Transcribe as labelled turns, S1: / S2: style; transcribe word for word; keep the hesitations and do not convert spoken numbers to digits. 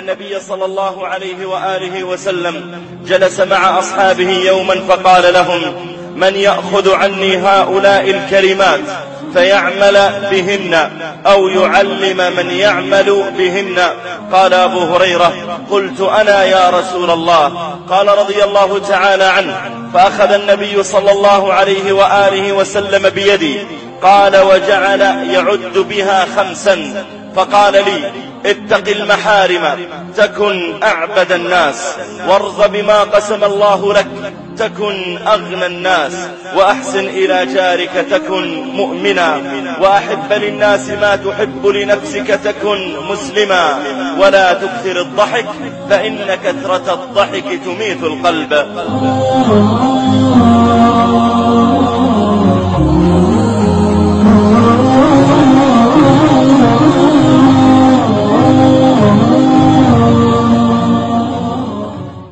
S1: النبي صلى الله عليه وآله وسلم جلس مع أصحابه يوما فقال لهم: من يأخذ عني هؤلاء الكلمات فيعمل بهن أو يعلم من يعمل بهن؟ قال أبو هريرة: قلت أنا يا رسول الله. قال رضي الله تعالى عنه: فأخذ النبي صلى الله عليه وآله وسلم بيدي، قال وجعل يعد بها خمسا، فقال لي: اتق المحارم تكن أعبد الناس، وارض بما قسم الله لك تكن أغنى الناس، وأحسن إلى جارك تكن مؤمنا، وأحب للناس ما تحب لنفسك تكن مسلما، ولا تكثر الضحك فإن كثرة الضحك تميت القلب.